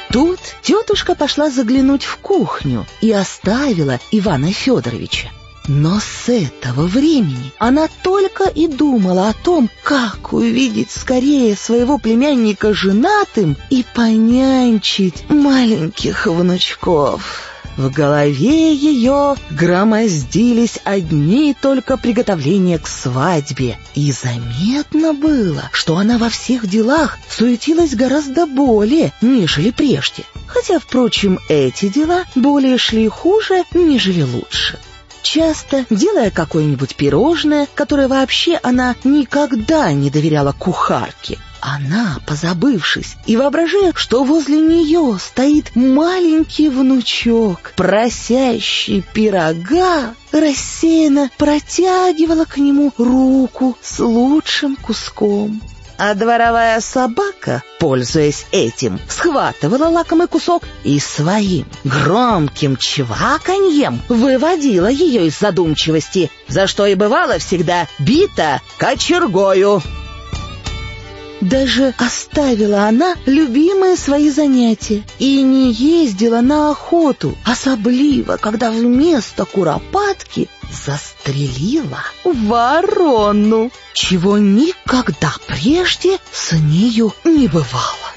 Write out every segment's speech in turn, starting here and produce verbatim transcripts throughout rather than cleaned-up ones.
Тут тетушка пошла заглянуть в кухню и оставила Ивана Федоровича. Но с этого времени она только и думала о том, как увидеть скорее своего племянника женатым и понянчить маленьких внучков. В голове ее громоздились одни только приготовления к свадьбе, и заметно было, что она во всех делах суетилась гораздо более, нежели прежде. Хотя, впрочем, эти дела более шли хуже, нежели лучше. Часто, делая какое-нибудь пирожное, которое вообще она никогда не доверяла кухарке, она, позабывшись и воображая, что возле нее стоит маленький внучок, просящий пирога, рассеянно протягивала к нему руку с лучшим куском. А дворовая собака, пользуясь этим, схватывала лакомый кусок и своим громким чваканьем выводила ее из задумчивости, за что и бывала всегда бита кочергою. Даже оставила она любимые свои занятия и не ездила на охоту, особливо, когда вместо куропатки застрелила ворону, чего никогда прежде с нею не бывало.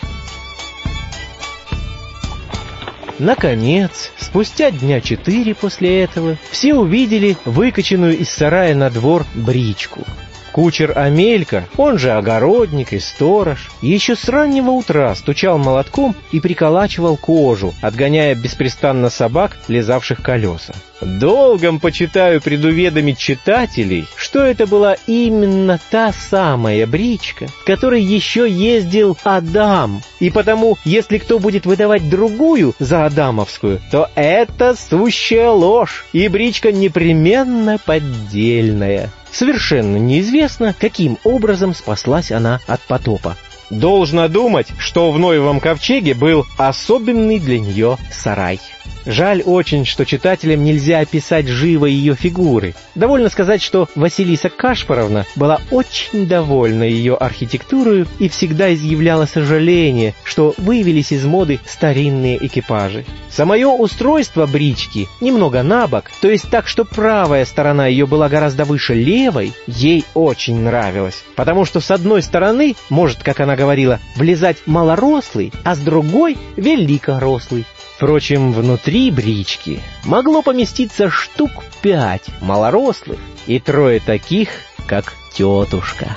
Наконец, спустя дня четыре после этого, все увидели выкачанную из сарая на двор бричку. Кучер Амелька, он же огородник и сторож, еще с раннего утра стучал молотком и приколачивал кожу, отгоняя беспрестанно собак, лизавших колеса. Долгом почитаю предуведомить читателей, что это была именно та самая бричка, в которой еще ездил Адам, и потому, если кто будет выдавать другую за адамовскую, то это сущая ложь, и бричка непременно поддельная. Совершенно неизвестно, каким образом спаслась она от потопа. Должно думать, что в Ноевом ковчеге был особенный для нее сарай. Жаль очень, что читателям нельзя описать живо ее фигуры. Довольно сказать, что Василиса Кашпаровна была очень довольна ее архитектурой и всегда изъявляла сожаление, что вывелись из моды старинные экипажи. Самое устройство брички немного набок, то есть так, что правая сторона ее была гораздо выше левой, ей очень нравилось, потому что с одной стороны может, как она говорила, влезать малорослый, а с другой — великорослый. Впрочем, внутри брички могло поместиться штук пять малорослых и трое таких, как тетушка.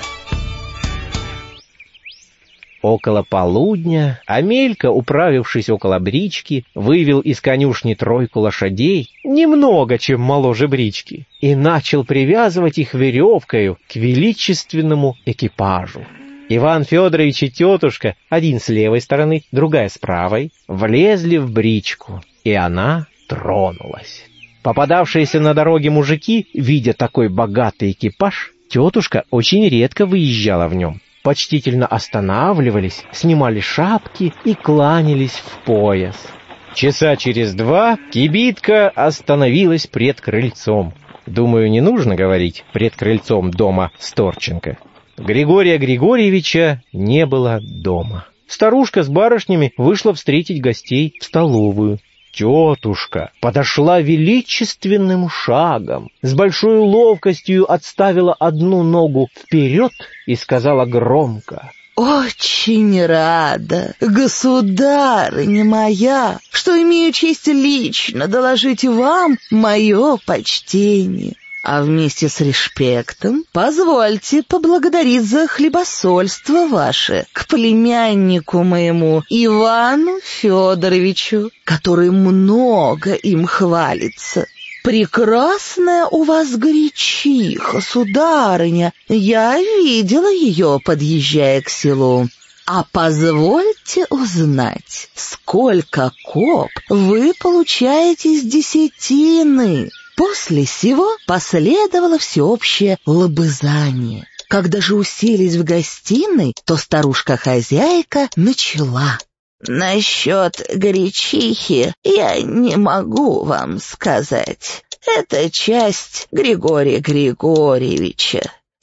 Около полудня Амелька, управившись около брички, вывел из конюшни тройку лошадей, немного чем моложе брички, и начал привязывать их веревкою к величественному экипажу. Иван Федорович и тетушка, один с левой стороны, другая с правой, влезли в бричку, и она тронулась. Попадавшиеся на дороге мужики, видя такой богатый экипаж, тетушка очень редко выезжала в нем, почтительно останавливались, снимали шапки и кланялись в пояс. Часа через два кибитка остановилась пред крыльцом. Думаю, не нужно говорить пред крыльцом дома Сторченко. Григория Григорьевича не было дома. Старушка с барышнями вышла встретить гостей в столовую. Тетушка подошла величественным шагом, с большой ловкостью отставила одну ногу вперед и сказала громко: «Очень рада, государыня моя, что имею честь лично доложить вам мое почтение. А вместе с респектом позвольте поблагодарить за хлебосольство ваше к племяннику моему Ивану Федоровичу, который много им хвалится. Прекрасная у вас горячиха, сударыня, я видела ее, подъезжая к селу. А позвольте узнать, сколько коп вы получаете с десятины?» После сего последовало всеобщее лобызание. Когда же уселись в гостиной, то старушка-хозяйка начала: «Насчет горячихи я не могу вам сказать. Это часть Григория Григорьевича.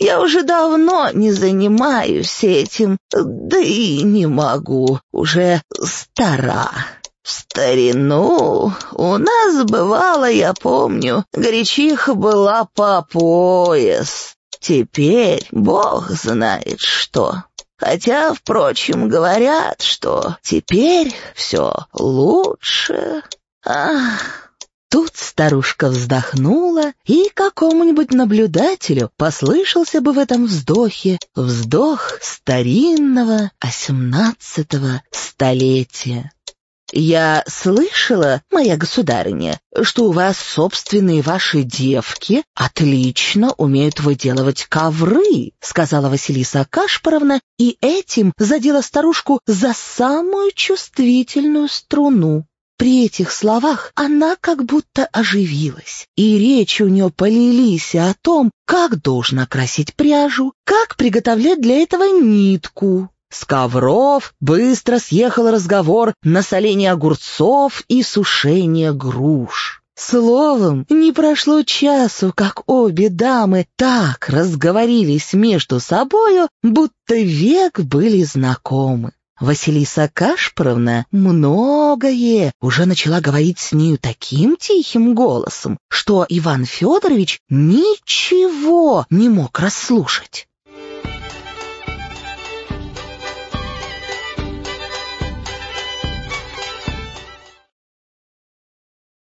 Я уже давно не занимаюсь этим, да и не могу, уже стара. В старину у нас бывало, я помню, гречиха была по пояс. Теперь бог знает что. Хотя, впрочем, говорят, что теперь все лучше. Ах... Тут старушка вздохнула, и какому-нибудь наблюдателю послышался бы в этом вздохе вздох старинного осемнадцатого столетия. «Я слышала, моя государыня, что у вас собственные ваши девки отлично умеют выделывать ковры», сказала Василиса Кашпаровна, и этим задела старушку за самую чувствительную струну. При этих словах она как будто оживилась, и речи у нее полились о том, как должно красить пряжу, как приготовлять для этого нитку. С ковров быстро съехал разговор на соление огурцов и сушение груш. Словом, не прошло часу, как обе дамы так разговорились между собою, будто век были знакомы. Василиса Кашпаровна многое уже начала говорить с нею таким тихим голосом, что Иван Федорович ничего не мог расслушать.